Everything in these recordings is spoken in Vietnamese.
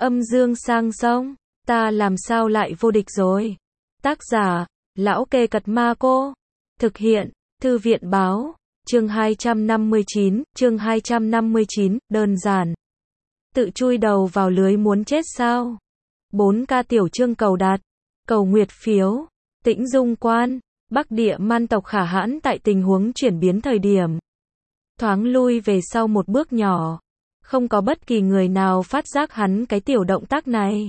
Âm dương sang sông, ta làm sao lại vô địch rồi. Tác giả, Lão Kê Cật Ma Cô. Thực hiện, Thư viện Báo. Chương 259, đơn giản. Tự chui đầu vào lưới muốn chết sao? 4K tiểu chương cầu đạt, cầu nguyệt phiếu, Tĩnh Dung Quan, Bắc Địa Man tộc Khả Hãn tại tình huống chuyển biến thời điểm. Thoáng lui về sau một bước nhỏ. Không có bất kỳ người nào phát giác hắn cái tiểu động tác này.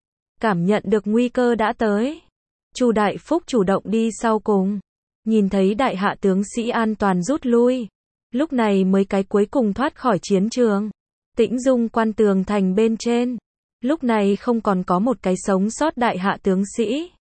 Cảm nhận được nguy cơ đã tới. Chu Đại Phúc chủ động đi sau cùng. Nhìn thấy đại hạ tướng sĩ an toàn rút lui. Lúc này mới cái cuối cùng thoát khỏi chiến trường. Tĩnh Dung Quan tường thành bên trên. Lúc này không còn có một cái sống sót đại hạ tướng sĩ.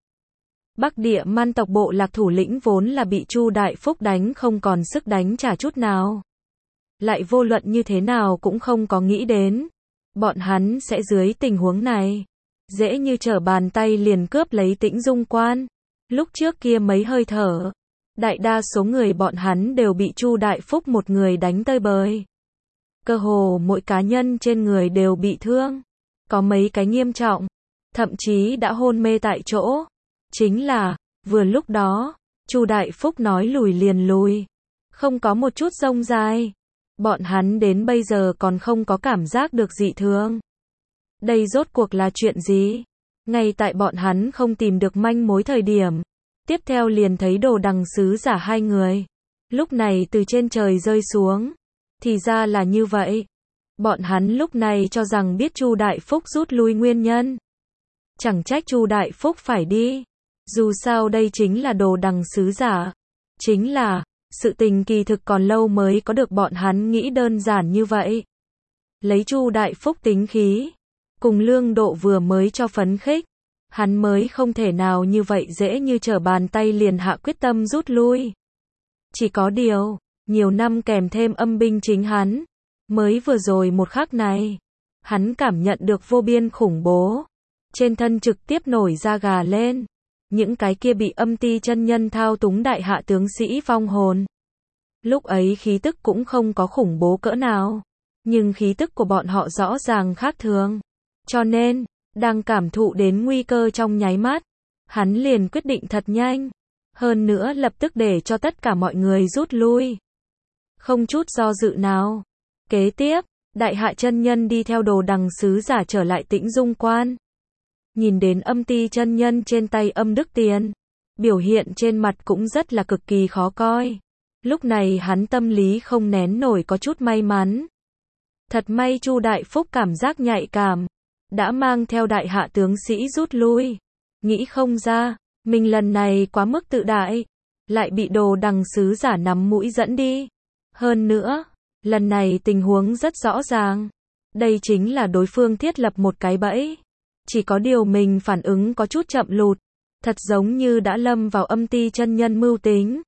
Bắc Địa Man tộc bộ lạc thủ lĩnh vốn là bị Chu Đại Phúc đánh không còn sức đánh trả chút nào. Lại vô luận như thế nào cũng không có nghĩ đến. Bọn hắn sẽ dưới tình huống này. Dễ như trở bàn tay liền cướp lấy Tĩnh Dung Quan. Lúc trước kia mấy hơi thở. Đại đa số người bọn hắn đều bị Chu Đại Phúc một người đánh tơi bời. Cơ hồ mỗi cá nhân trên người đều bị thương. Có mấy cái nghiêm trọng. Thậm chí đã hôn mê tại chỗ. Chính là, vừa lúc đó, Chu Đại Phúc nói lùi liền lùi. Không có một chút rông dài. Bọn hắn đến bây giờ còn không có cảm giác được dị thường. Đây rốt cuộc là chuyện gì? Ngay tại bọn hắn không tìm được manh mối thời điểm. Tiếp theo liền thấy Đồ Đằng sứ giả hai người. Lúc này từ trên trời rơi xuống. Thì ra là như vậy. Bọn hắn lúc này cho rằng biết Chu Đại Phúc rút lui nguyên nhân. Chẳng trách Chu Đại Phúc phải đi. Dù sao đây chính là Đồ Đằng sứ giả. Chính là, sự tình kỳ thực còn lâu mới có được bọn hắn nghĩ đơn giản như vậy. Lấy Chu Đại Phúc tính khí. Cùng lương độ vừa mới cho phấn khích. Hắn mới không thể nào như vậy dễ như trở bàn tay liền hạ quyết tâm rút lui. Chỉ có điều, nhiều năm kèm thêm âm binh chính hắn. Mới vừa rồi một khắc này. Hắn cảm nhận được vô biên khủng bố. Trên thân trực tiếp nổi da gà lên. Những cái kia bị âm ti chân nhân thao túng đại hạ tướng sĩ vong hồn. Lúc ấy khí tức cũng không có khủng bố cỡ nào. Nhưng khí tức của bọn họ rõ ràng khác thường. Cho nên, đang cảm thụ đến nguy cơ trong nháy mắt. Hắn liền quyết định thật nhanh. Hơn nữa lập tức để cho tất cả mọi người rút lui. Không chút do dự nào. Kế tiếp, đại hạ chân nhân đi theo Đồ Đằng sứ giả trở lại Tĩnh Dung Quan. Nhìn đến âm ti chân nhân trên tay âm đức tiền. Biểu hiện trên mặt cũng rất là cực kỳ khó coi. Lúc này hắn tâm lý không nén nổi có chút may mắn. Thật may Chu Đại Phúc cảm giác nhạy cảm. Đã mang theo đại hạ tướng sĩ rút lui. Nghĩ không ra, mình lần này quá mức tự đại. Lại bị Đồ Đằng sứ giả nắm mũi dẫn đi. Hơn nữa, lần này tình huống rất rõ ràng. Đây chính là đối phương thiết lập một cái bẫy. Chỉ có điều mình phản ứng có chút chậm lụt. Thật giống như đã lâm vào âm ti chân nhân mưu tính.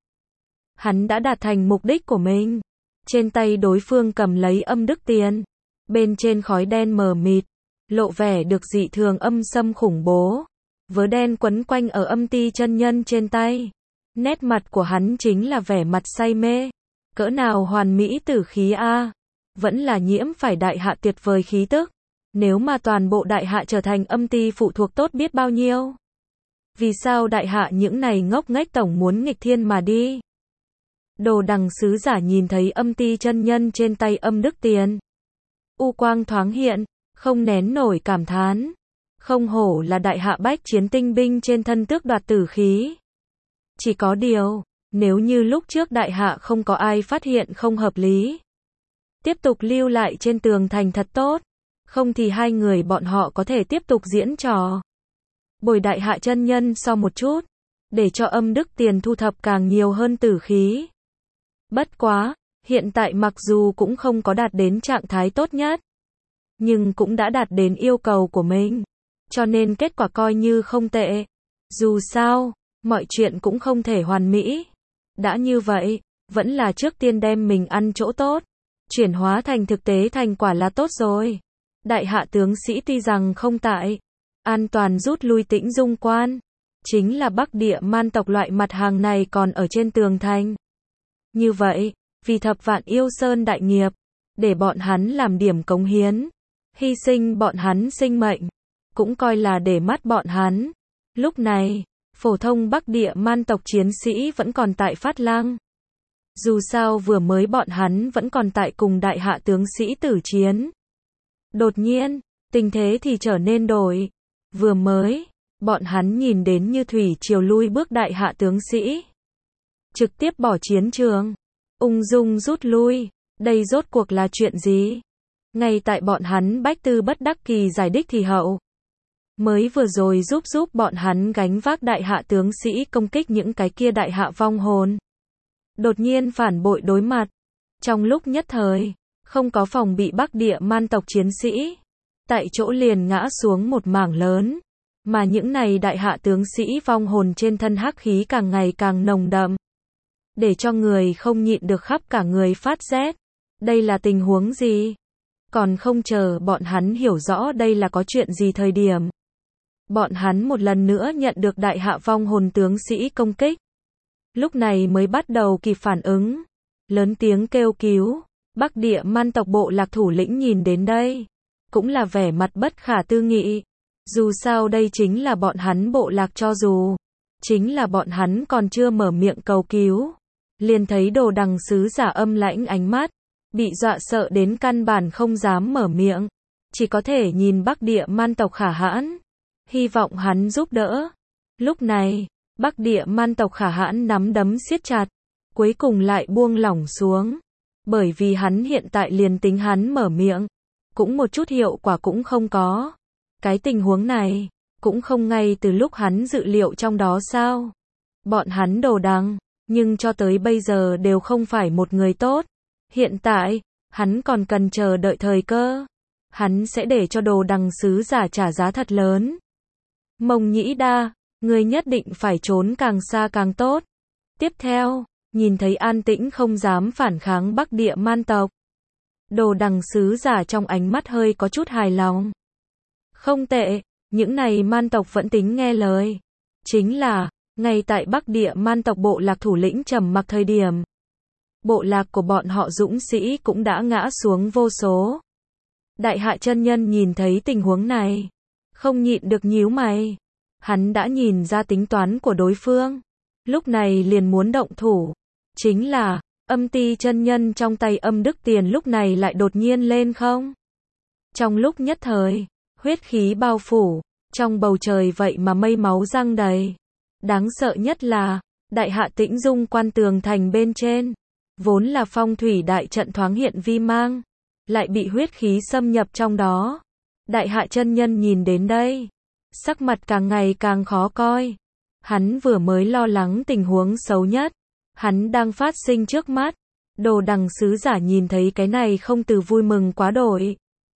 Hắn đã đạt thành mục đích của mình. Trên tay đối phương cầm lấy âm đức tiền. Bên trên khói đen mờ mịt. Lộ vẻ được dị thường âm xâm khủng bố. Vớ đen quấn quanh ở âm ti chân nhân trên tay. Nét mặt của hắn chính là vẻ mặt say mê. Cỡ nào hoàn mỹ tử khí a. Vẫn là nhiễm phải đại hạ tuyệt vời khí tức. Nếu mà toàn bộ đại hạ trở thành âm ti phụ thuộc tốt biết bao nhiêu. Vì sao đại hạ những này ngốc nghếch tổng muốn nghịch thiên mà đi? Đồ Đằng sứ giả nhìn thấy âm ti chân nhân trên tay âm đức tiền. U quang thoáng hiện, không nén nổi cảm thán. Không hổ là đại hạ bách chiến tinh binh trên thân tước đoạt tử khí. Chỉ có điều, nếu như lúc trước đại hạ không có ai phát hiện không hợp lý. Tiếp tục lưu lại trên tường thành thật tốt. Không thì hai người bọn họ có thể tiếp tục diễn trò. Bồi đại hạ chân nhân so một chút. Để cho âm đức tiền thu thập càng nhiều hơn tử khí. Bất quá, hiện tại mặc dù cũng không có đạt đến trạng thái tốt nhất. Nhưng cũng đã đạt đến yêu cầu của mình. Cho nên kết quả coi như không tệ. Dù sao, mọi chuyện cũng không thể hoàn mỹ. Đã như vậy, vẫn là trước tiên đem mình ăn chỗ tốt. Chuyển hóa thành thực tế thành quả là tốt rồi. Đại hạ tướng sĩ tuy rằng không tại. An toàn rút lui Tĩnh Dung Quan. Chính là Bắc Địa Man tộc loại mặt hàng này còn ở trên tường thành. Như vậy, vì thập vạn yêu sơn đại nghiệp. Để bọn hắn làm điểm cống hiến. hy sinh bọn hắn sinh mệnh, cũng coi là để mắt bọn hắn. Lúc này, phổ thông Bắc Địa Man tộc chiến sĩ vẫn còn tại Phát Lăng. Dù sao vừa mới bọn hắn vẫn còn tại cùng đại hạ tướng sĩ tử chiến. Đột nhiên, tình thế thì trở nên đổi. Vừa mới, bọn hắn nhìn đến như thủy triều lui bước đại hạ tướng sĩ. Trực tiếp bỏ chiến trường, ung dung rút lui, đây rốt cuộc là chuyện gì? Ngay tại bọn hắn bách tư bất đắc kỳ giải đích thì hậu. Mới vừa rồi giúp bọn hắn gánh vác đại hạ tướng sĩ công kích những cái kia đại hạ vong hồn. Đột nhiên phản bội đối mặt. Trong lúc nhất thời, không có phòng bị Bắc Địa Man tộc chiến sĩ. Tại chỗ liền ngã xuống một mảng lớn. Mà những này đại hạ tướng sĩ vong hồn trên thân hắc khí càng ngày càng nồng đậm. Để cho người không nhịn được khắp cả người phát rét. Đây là tình huống gì? Còn không chờ bọn hắn hiểu rõ đây là có chuyện gì thời điểm. Bọn hắn một lần nữa nhận được đại hạ vong hồn tướng sĩ công kích. Lúc này mới bắt đầu kịp phản ứng. Lớn tiếng kêu cứu. Bắc Địa Man tộc bộ lạc thủ lĩnh nhìn đến đây. Cũng là vẻ mặt bất khả tư nghị. Dù sao đây chính là bọn hắn bộ lạc, cho dù chính là bọn hắn còn chưa mở miệng cầu cứu. Liền thấy Đồ Đằng sứ giả âm lãnh ánh mắt. Bị dọa sợ đến căn bản không dám mở miệng. Chỉ có thể nhìn Bắc Địa Man tộc Khả Hãn. Hy vọng hắn giúp đỡ. Lúc này, Bắc Địa Man tộc Khả Hãn nắm đấm siết chặt. Cuối cùng lại buông lỏng xuống. Bởi vì hắn hiện tại liền tính hắn mở miệng. Cũng một chút hiệu quả cũng không có. Cái tình huống này, cũng không ngay từ lúc hắn dự liệu trong đó sao. Bọn hắn Đồ Đằng, nhưng cho tới bây giờ đều không phải một người tốt. Hiện tại, hắn còn cần chờ đợi thời cơ. Hắn sẽ để cho Đồ Đằng sứ giả trả giá thật lớn. Mông Nhĩ Đa, ngươi nhất định phải trốn càng xa càng tốt. Tiếp theo, nhìn thấy an tĩnh không dám phản kháng Bắc Địa Man tộc. Đồ Đằng sứ giả trong ánh mắt hơi có chút hài lòng. Không tệ, những này man tộc vẫn tính nghe lời. Chính là, ngay tại Bắc Địa Man tộc bộ lạc thủ lĩnh trầm mặc thời điểm. Bộ lạc của bọn họ dũng sĩ cũng đã ngã xuống vô số. Đại hạ chân nhân nhìn thấy tình huống này. Không nhịn được nhíu mày. Hắn đã nhìn ra tính toán của đối phương. Lúc này liền muốn động thủ. Chính là, Âm Ti chân nhân trong tay Âm Đức Tiền lúc này lại đột nhiên lên không. Trong lúc nhất thời, huyết khí bao phủ. Trong bầu trời vậy mà mây máu răng đầy. Đáng sợ nhất là, đại hạ Tĩnh Dung quan tường thành bên trên. Vốn là phong thủy đại trận thoáng hiện vi mang. Lại bị huyết khí xâm nhập trong đó. Đại hạ chân nhân nhìn đến đây. Sắc mặt càng ngày càng khó coi. Hắn vừa mới lo lắng tình huống xấu nhất. Hắn đang phát sinh trước mắt. Đồ Đằng sứ giả nhìn thấy cái này không từ vui mừng quá đổi.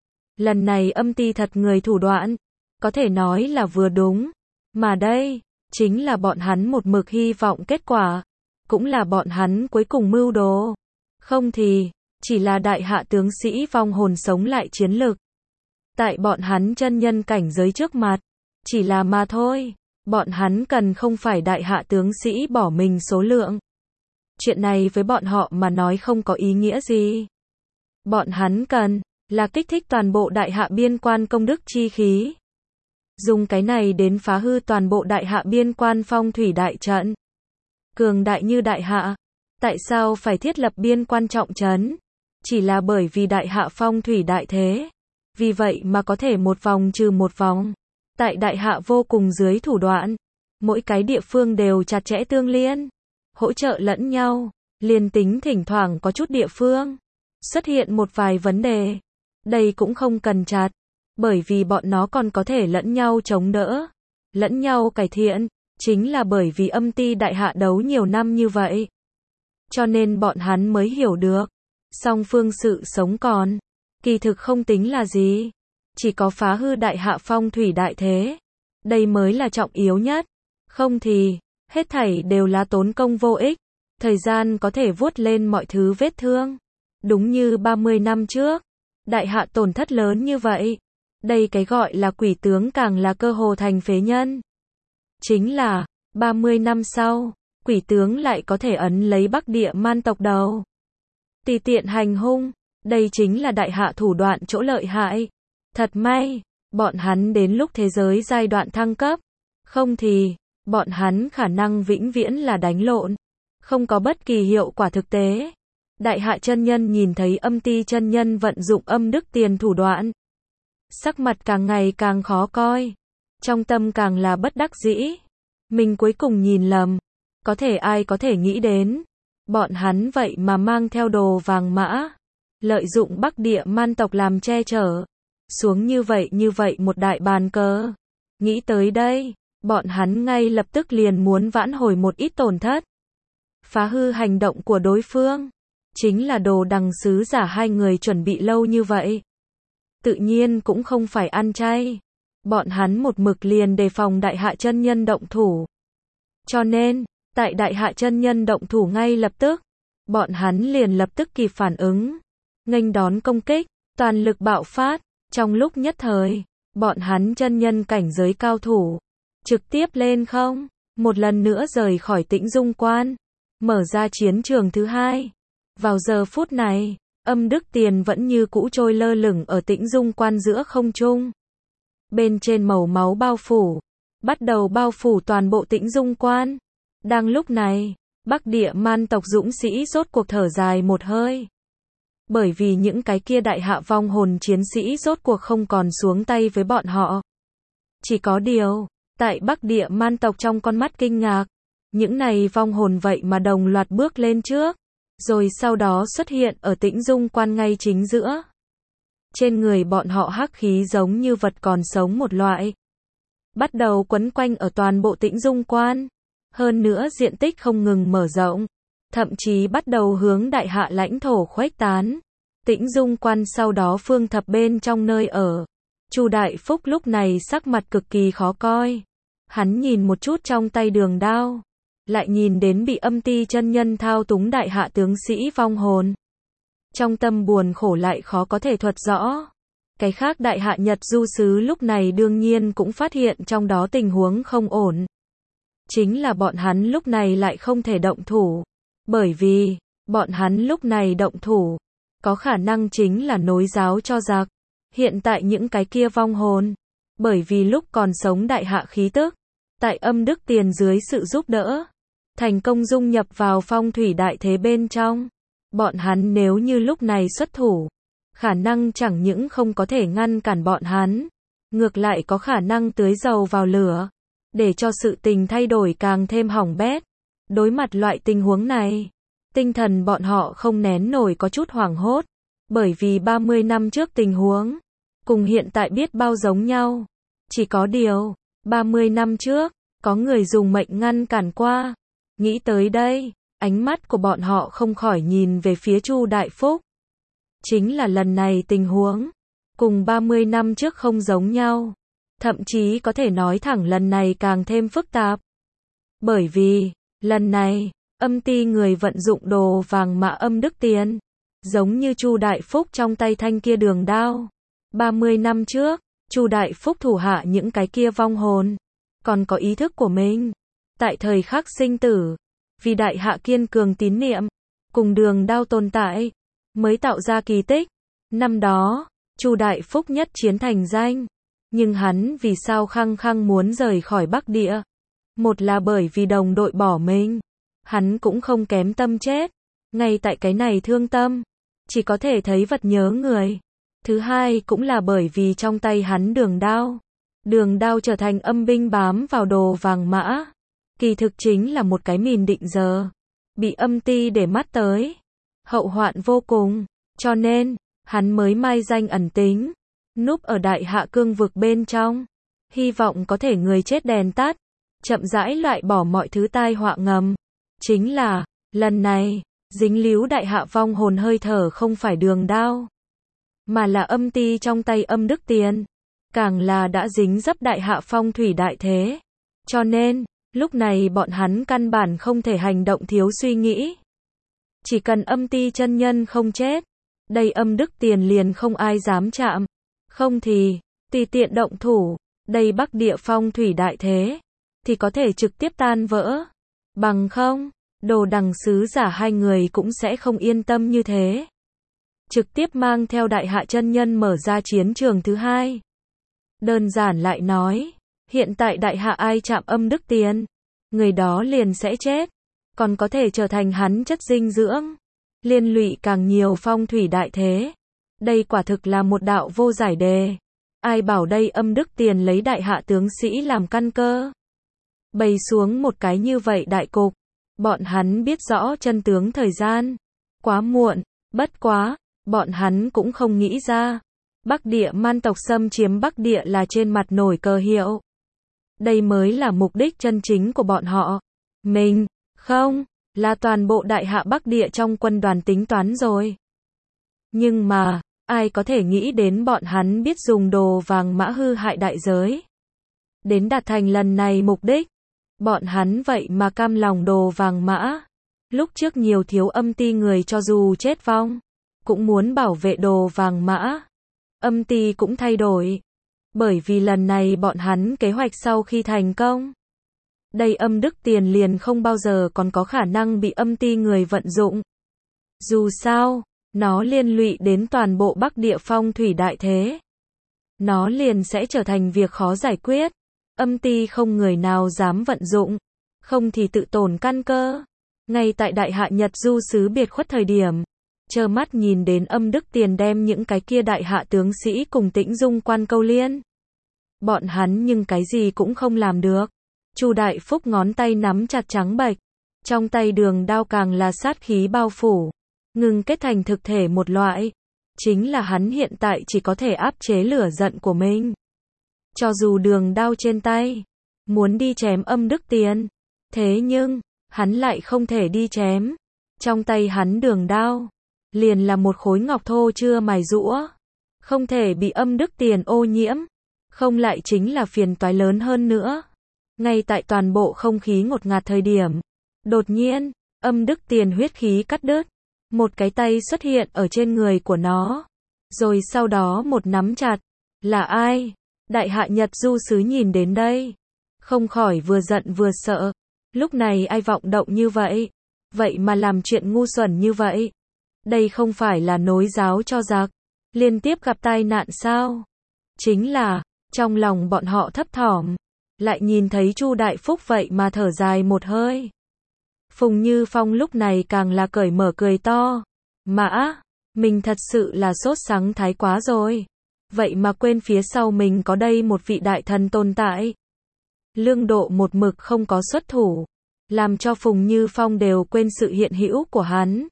Lần này Âm Ti thật người thủ đoạn. Có thể nói là vừa đúng. Mà đây, chính là bọn hắn một mực hy vọng kết quả. Cũng là bọn hắn cuối cùng mưu đồ. Không thì, chỉ là đại hạ tướng sĩ vong hồn sống lại chiến lực. Tại bọn hắn chân nhân cảnh giới trước mặt. Chỉ là mà thôi. Bọn hắn cần không phải đại hạ tướng sĩ bỏ mình số lượng. Chuyện này với bọn họ mà nói không có ý nghĩa gì. Bọn hắn cần là kích thích toàn bộ đại hạ biên quan công đức chi khí. Dùng cái này đến phá hư toàn bộ đại hạ biên quan phong thủy đại trận. Cường đại như đại hạ. Tại sao phải thiết lập biên quan trọng trấn? Chỉ là bởi vì đại hạ phong thủy đại thế. Vì vậy mà có thể một vòng trừ một vòng. Tại đại hạ vô cùng dưới thủ đoạn. Mỗi cái địa phương đều chặt chẽ tương liên. Hỗ trợ lẫn nhau. Liên tính thỉnh thoảng có chút địa phương. Xuất hiện một vài vấn đề. Đây cũng không cần chặt. Bởi vì bọn nó còn có thể lẫn nhau chống đỡ. Lẫn nhau cải thiện. Chính là bởi vì Âm Ti đại hạ đấu nhiều năm như vậy. Cho nên bọn hắn mới hiểu được. Song phương sự sống còn. Kỳ thực không tính là gì. Chỉ có phá hư đại hạ phong thủy đại thế. Đây mới là trọng yếu nhất. Không thì, hết thảy đều là tốn công vô ích. Thời gian có thể vuốt lên mọi thứ vết thương. Đúng như 30 năm trước. Đại hạ tổn thất lớn như vậy. Đây cái gọi là quỷ tướng càng là cơ hồ thành phế nhân. Chính là, 30 năm sau, quỷ tướng lại có thể ấn lấy Bắc Địa Man tộc đầu. Tùy tiện hành hung. Đây chính là đại hạ thủ đoạn chỗ lợi hại. Thật may, bọn hắn đến lúc thế giới giai đoạn thăng cấp. Không thì, bọn hắn khả năng vĩnh viễn là đánh lộn. Không có bất kỳ hiệu quả thực tế. Đại hạ chân nhân nhìn thấy Âm Ti chân nhân vận dụng âm đức tiền thủ đoạn. Sắc mặt càng ngày càng khó coi. Trong tâm càng là bất đắc dĩ. Mình cuối cùng nhìn lầm. Có thể ai có thể nghĩ đến. Bọn hắn vậy mà mang theo đồ vàng mã. Lợi dụng Bắc Địa Man tộc làm che chở. Xuống như vậy một đại bàn cờ. Nghĩ tới đây, bọn hắn ngay lập tức liền muốn vãn hồi một ít tổn thất. Phá hư hành động của đối phương. Chính là đồ đằng sứ giả hai người chuẩn bị lâu như vậy. Tự nhiên cũng không phải ăn chay. Bọn hắn một mực liền đề phòng đại hạ chân nhân động thủ. Cho nên, tại đại hạ chân nhân động thủ ngay lập tức, bọn hắn liền lập tức kịp phản ứng. Nghênh đón công kích, toàn lực bạo phát. Trong lúc nhất thời, bọn hắn chân nhân cảnh giới cao thủ. Trực tiếp lên không, một lần nữa rời khỏi Tĩnh Dung Quan. Mở ra chiến trường thứ hai. Vào giờ phút này, âm đức tiền vẫn như cũ trôi lơ lửng ở Tĩnh Dung Quan giữa không trung. Bên trên màu máu bao phủ, bắt đầu bao phủ toàn bộ Tĩnh Dung Quan. Đang lúc này, Bắc Địa Man tộc dũng sĩ rốt cuộc thở dài một hơi. Bởi vì những cái kia đại hạ vong hồn chiến sĩ rốt cuộc không còn xuống tay với bọn họ. Chỉ có điều, tại Bắc Địa Man tộc trong con mắt kinh ngạc, những này vong hồn vậy mà đồng loạt bước lên trước, rồi sau đó xuất hiện ở Tĩnh Dung Quan ngay chính giữa. Trên người bọn họ hắc khí giống như vật còn sống một loại. Bắt đầu quấn quanh ở toàn bộ Tĩnh Dung Quan. Hơn nữa diện tích không ngừng mở rộng. Thậm chí bắt đầu hướng đại hạ lãnh thổ khuếch tán. Tĩnh Dung Quan sau đó phương thập bên trong nơi ở. Chu Đại Phúc lúc này sắc mặt cực kỳ khó coi. Hắn nhìn một chút trong tay đường đao. Lại nhìn đến bị Âm Ti chân nhân thao túng đại hạ tướng sĩ vong hồn. Trong tâm buồn khổ lại khó có thể thuật rõ. Cái khác đại hạ Nhật du sứ lúc này đương nhiên cũng phát hiện trong đó tình huống không ổn. Chính là bọn hắn lúc này lại không thể động thủ. Bởi vì, bọn hắn lúc này động thủ, có khả năng chính là nối giáo cho giặc. Hiện tại những cái kia vong hồn, bởi vì lúc còn sống đại hạ khí tức, tại âm đức tiền dưới sự giúp đỡ, thành công dung nhập vào phong thủy đại thế bên trong. Bọn hắn nếu như lúc này xuất thủ, khả năng chẳng những không có thể ngăn cản bọn hắn, ngược lại có khả năng tưới dầu vào lửa, để cho sự tình thay đổi càng thêm hỏng bét. Đối mặt loại tình huống này, tinh thần bọn họ không nén nổi có chút hoảng hốt, bởi vì 30 năm trước tình huống, cùng hiện tại biết bao giống nhau. Chỉ có điều, 30 năm trước, có người dùng mệnh ngăn cản qua. Nghĩ tới đây, ánh mắt của bọn họ không khỏi nhìn về phía Chu Đại Phúc. Chính là lần này tình huống, cùng 30 năm trước không giống nhau. Thậm chí có thể nói thẳng lần này càng thêm phức tạp. Bởi vì, lần này, Âm Ti người vận dụng đồ vàng mã âm đức tiền. Giống như Chu Đại Phúc trong tay thanh kia đường đao. 30 năm trước, Chu Đại Phúc thủ hạ những cái kia vong hồn. Còn có ý thức của mình. Tại thời khắc sinh tử, vì đại hạ kiên cường tín niệm, cùng đường đao tồn tại, mới tạo ra kỳ tích. Năm đó, Chu Đại Phúc nhất chiến thành danh. Nhưng hắn vì sao khăng khăng muốn rời khỏi Bắc Địa? Một là bởi vì đồng đội bỏ mình. Hắn cũng không kém tâm chết. Ngay tại cái này thương tâm, chỉ có thể thấy vật nhớ người. Thứ hai cũng là bởi vì trong tay hắn đường đao. Đường đao trở thành âm binh bám vào đồ vàng mã. Kỳ thực chính là một cái mìn định giờ. Bị Âm Ti để mắt tới. Hậu hoạn vô cùng. Cho nên, hắn mới mai danh ẩn tính. Núp ở đại hạ cương vực bên trong. Hy vọng có thể người chết đèn tắt. Chậm rãi loại bỏ mọi thứ tai họa ngầm. Chính là, lần này, dính líu đại hạ vong hồn hơi thở không phải đường đao. Mà là Âm Ti trong tay âm đức tiền. Càng là đã dính dấp đại hạ phong thủy đại thế. Cho nên, lúc này bọn hắn căn bản không thể hành động thiếu suy nghĩ. Chỉ cần Âm Ti chân nhân không chết, đây âm đức tiền liền không ai dám chạm. Không thì, tùy tiện động thủ, đây Bắc Địa phong thủy đại thế, thì có thể trực tiếp tan vỡ. Bằng không, đồ đằng sứ giả hai người cũng sẽ không yên tâm như thế. trực tiếp mang theo Đại Hạ chân nhân mở ra chiến trường thứ hai. Đơn giản lại nói, hiện tại Đại Hạ ai chạm âm đức tiền, người đó liền sẽ chết, còn có thể trở thành hắn chất dinh dưỡng, liên lụy càng nhiều phong thủy đại thế. Đây quả thực là một đạo vô giải đề. Ai bảo đây âm đức tiền lấy Đại Hạ tướng sĩ làm căn cơ. Bày xuống một cái như vậy đại cục, bọn hắn biết rõ chân tướng thời gian. Quá muộn, bất quá, bọn hắn cũng không nghĩ ra. Bắc địa man tộc xâm chiếm Bắc địa là trên mặt nổi cờ hiệu. Đây mới là mục đích chân chính của bọn họ. Mình, không, là toàn bộ Đại Hạ Bắc địa trong quân đoàn tính toán rồi. Nhưng mà, ai có thể nghĩ đến bọn hắn biết dùng đồ vàng mã hư hại đại giới. Đến đạt thành lần này mục đích, bọn hắn vậy mà cam lòng đồ vàng mã. Lúc trước nhiều thiếu âm ti người cho dù chết vong, cũng muốn bảo vệ đồ vàng mã. Âm ti cũng thay đổi. Bởi vì lần này bọn hắn kế hoạch sau khi thành công, đây âm đức tiền liền không bao giờ còn có khả năng bị âm ti người vận dụng. Dù sao, nó liên lụy đến toàn bộ Bắc địa phong thủy đại thế. Nó liền sẽ trở thành việc khó giải quyết. Âm ti không người nào dám vận dụng, không thì tự tổn căn cơ. Ngay tại Đại Hạ Nhật Du sứ biệt khuất thời điểm, trơ mắt nhìn đến âm đức tiền đem những cái kia Đại Hạ tướng sĩ cùng Tĩnh Dung Quan câu liên. Bọn hắn nhưng cái gì cũng không làm được. Chu Đại Phúc ngón tay nắm chặt trắng bệch, trong tay đường đao càng là sát khí bao phủ, ngừng kết thành thực thể một loại. Chính là hắn hiện tại chỉ có thể áp chế lửa giận của mình. Cho dù đường đao trên tay, muốn đi chém âm đức tiền, thế nhưng, hắn lại không thể đi chém. Trong tay hắn đường đao, liền là một khối ngọc thô chưa mài giũa, không thể bị âm đức tiền ô nhiễm, không lại chính là phiền toái lớn hơn nữa. Ngay tại toàn bộ không khí ngột ngạt thời điểm, đột nhiên, âm đức tiền huyết khí cắt đứt, một cái tay xuất hiện ở trên người của nó, rồi sau đó một nắm chặt. Là ai? Đại Hạ Nhật Du sứ nhìn đến đây, không khỏi vừa giận vừa sợ. Lúc này ai vọng động như vậy? Vậy mà làm chuyện ngu xuẩn như vậy? Đây không phải là nối giáo cho giặc, liên tiếp gặp tai nạn sao? Chính là, trong lòng bọn họ thấp thỏm, lại nhìn thấy Chu Đại Phúc vậy mà thở dài một hơi. Phùng Như Phong lúc này càng là cởi mở cười to. Mã, mình thật sự là sốt sắng thái quá rồi. Vậy mà quên phía sau mình có đây một vị đại thần tồn tại. Lương Độ một mực không có xuất thủ, làm cho Phùng Như Phong đều quên sự hiện hữu của hắn.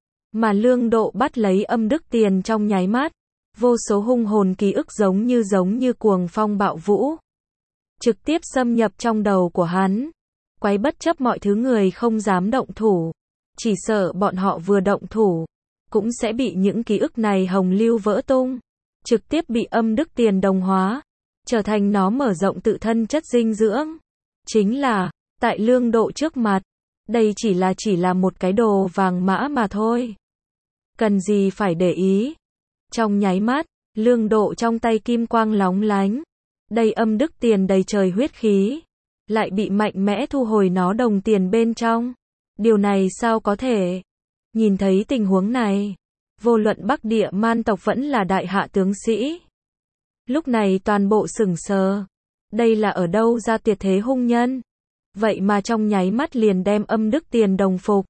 Mà Lương Độ bắt lấy âm đức tiền trong nháy mắt, vô số hung hồn ký ức giống như cuồng phong bạo vũ, trực tiếp xâm nhập trong đầu của hắn, quấy bất chấp mọi thứ người không dám động thủ, chỉ sợ bọn họ vừa động thủ, cũng sẽ bị những ký ức này hồng lưu vỡ tung, trực tiếp bị âm đức tiền đồng hóa, trở thành nó mở rộng tự thân chất dinh dưỡng. Chính là, tại Lương Độ trước mặt, đây chỉ là một cái đồ vàng mã mà thôi. Cần gì phải để ý. Trong nháy mắt, Lương Độ trong tay kim quang lóng lánh, đây âm đức tiền đầy trời huyết khí, lại bị mạnh mẽ thu hồi nó đồng tiền bên trong. Điều này sao có thể? Nhìn thấy tình huống này, vô luận Bắc địa man tộc vẫn là Đại Hạ tướng sĩ, lúc này toàn bộ sửng sờ. Đây là ở đâu ra tuyệt thế hung nhân? Vậy mà trong nháy mắt liền đem âm đức tiền đồng phục.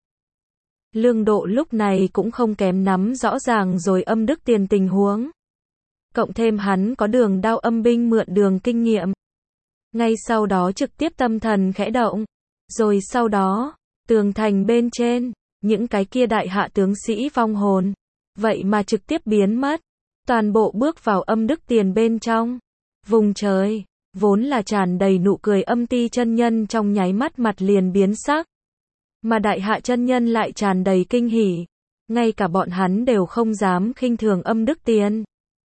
Lương Độ lúc này cũng không kém nắm rõ ràng rồi âm đức tiền tình huống. Cộng thêm hắn có đường đao âm binh mượn đường kinh nghiệm. Ngay sau đó trực tiếp tâm thần khẽ động. Rồi sau đó, tường thành bên trên, những cái kia Đại Hạ tướng sĩ vong hồn, vậy mà trực tiếp biến mất. Toàn bộ bước vào âm đức tiền bên trong. Vùng trời, vốn là tràn đầy nụ cười âm ti chân nhân trong nháy mắt mặt liền biến sắc. Mà Đại Hạ chân nhân lại tràn đầy kinh hỉ. Ngay cả bọn hắn đều không dám khinh thường âm đức tiền.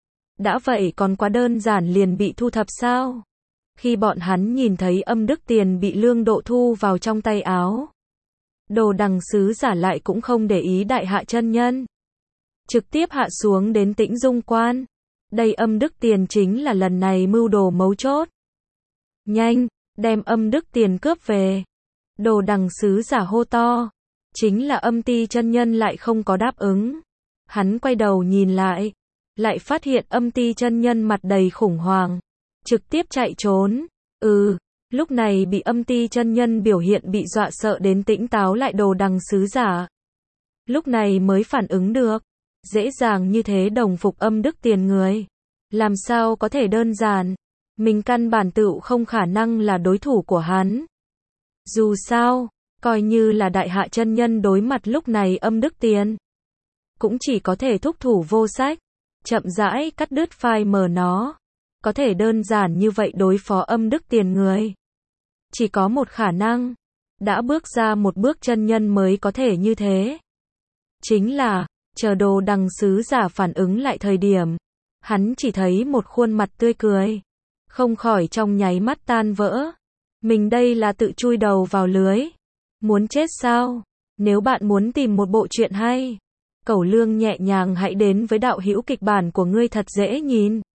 Đã vậy còn quá đơn giản liền bị thu thập sao? Khi bọn hắn nhìn thấy âm đức tiền bị Lương Độ thu vào trong tay áo, Đồ Đằng sứ giả lại cũng không để ý Đại Hạ chân nhân, trực tiếp hạ xuống đến Tĩnh Dung Quan. Đây âm đức tiền chính là lần này mưu đồ mấu chốt. Nhanh, đem âm đức tiền cướp về. Đồ Đằng sứ giả hô to. Chính là âm ti chân nhân lại không có đáp ứng. Hắn quay đầu nhìn lại phát hiện Âm Ti chân nhân mặt đầy khủng hoảng, trực tiếp chạy trốn. Lúc này bị Âm Ti chân nhân biểu hiện bị dọa sợ đến tỉnh táo lại Đồ Đằng sứ giả. Lúc này mới phản ứng được, dễ dàng như thế đồng phục âm đức tiền người, làm sao có thể đơn giản, mình căn bản tựu không khả năng là đối thủ của hắn. Dù sao, coi như là đại hạ chân nhân đối mặt lúc này âm đức tiền, cũng chỉ có thể thúc thủ vô sách, chậm rãi cắt đứt phai mờ nó. Có thể đơn giản như vậy đối phó âm đức tiền người, chỉ có một khả năng, đã bước ra một bước chân nhân mới có thể như thế. Chính là, chờ Đồ Đằng sứ giả phản ứng lại thời điểm, hắn chỉ thấy một khuôn mặt tươi cười, không khỏi trong nháy mắt tan vỡ. Mình đây là tự chui đầu vào lưới, muốn chết sao? Nếu bạn muốn tìm một bộ truyện hay, Cẩu Lương nhẹ nhàng hãy đến với đạo hữu kịch bản của ngươi thật dễ nhìn.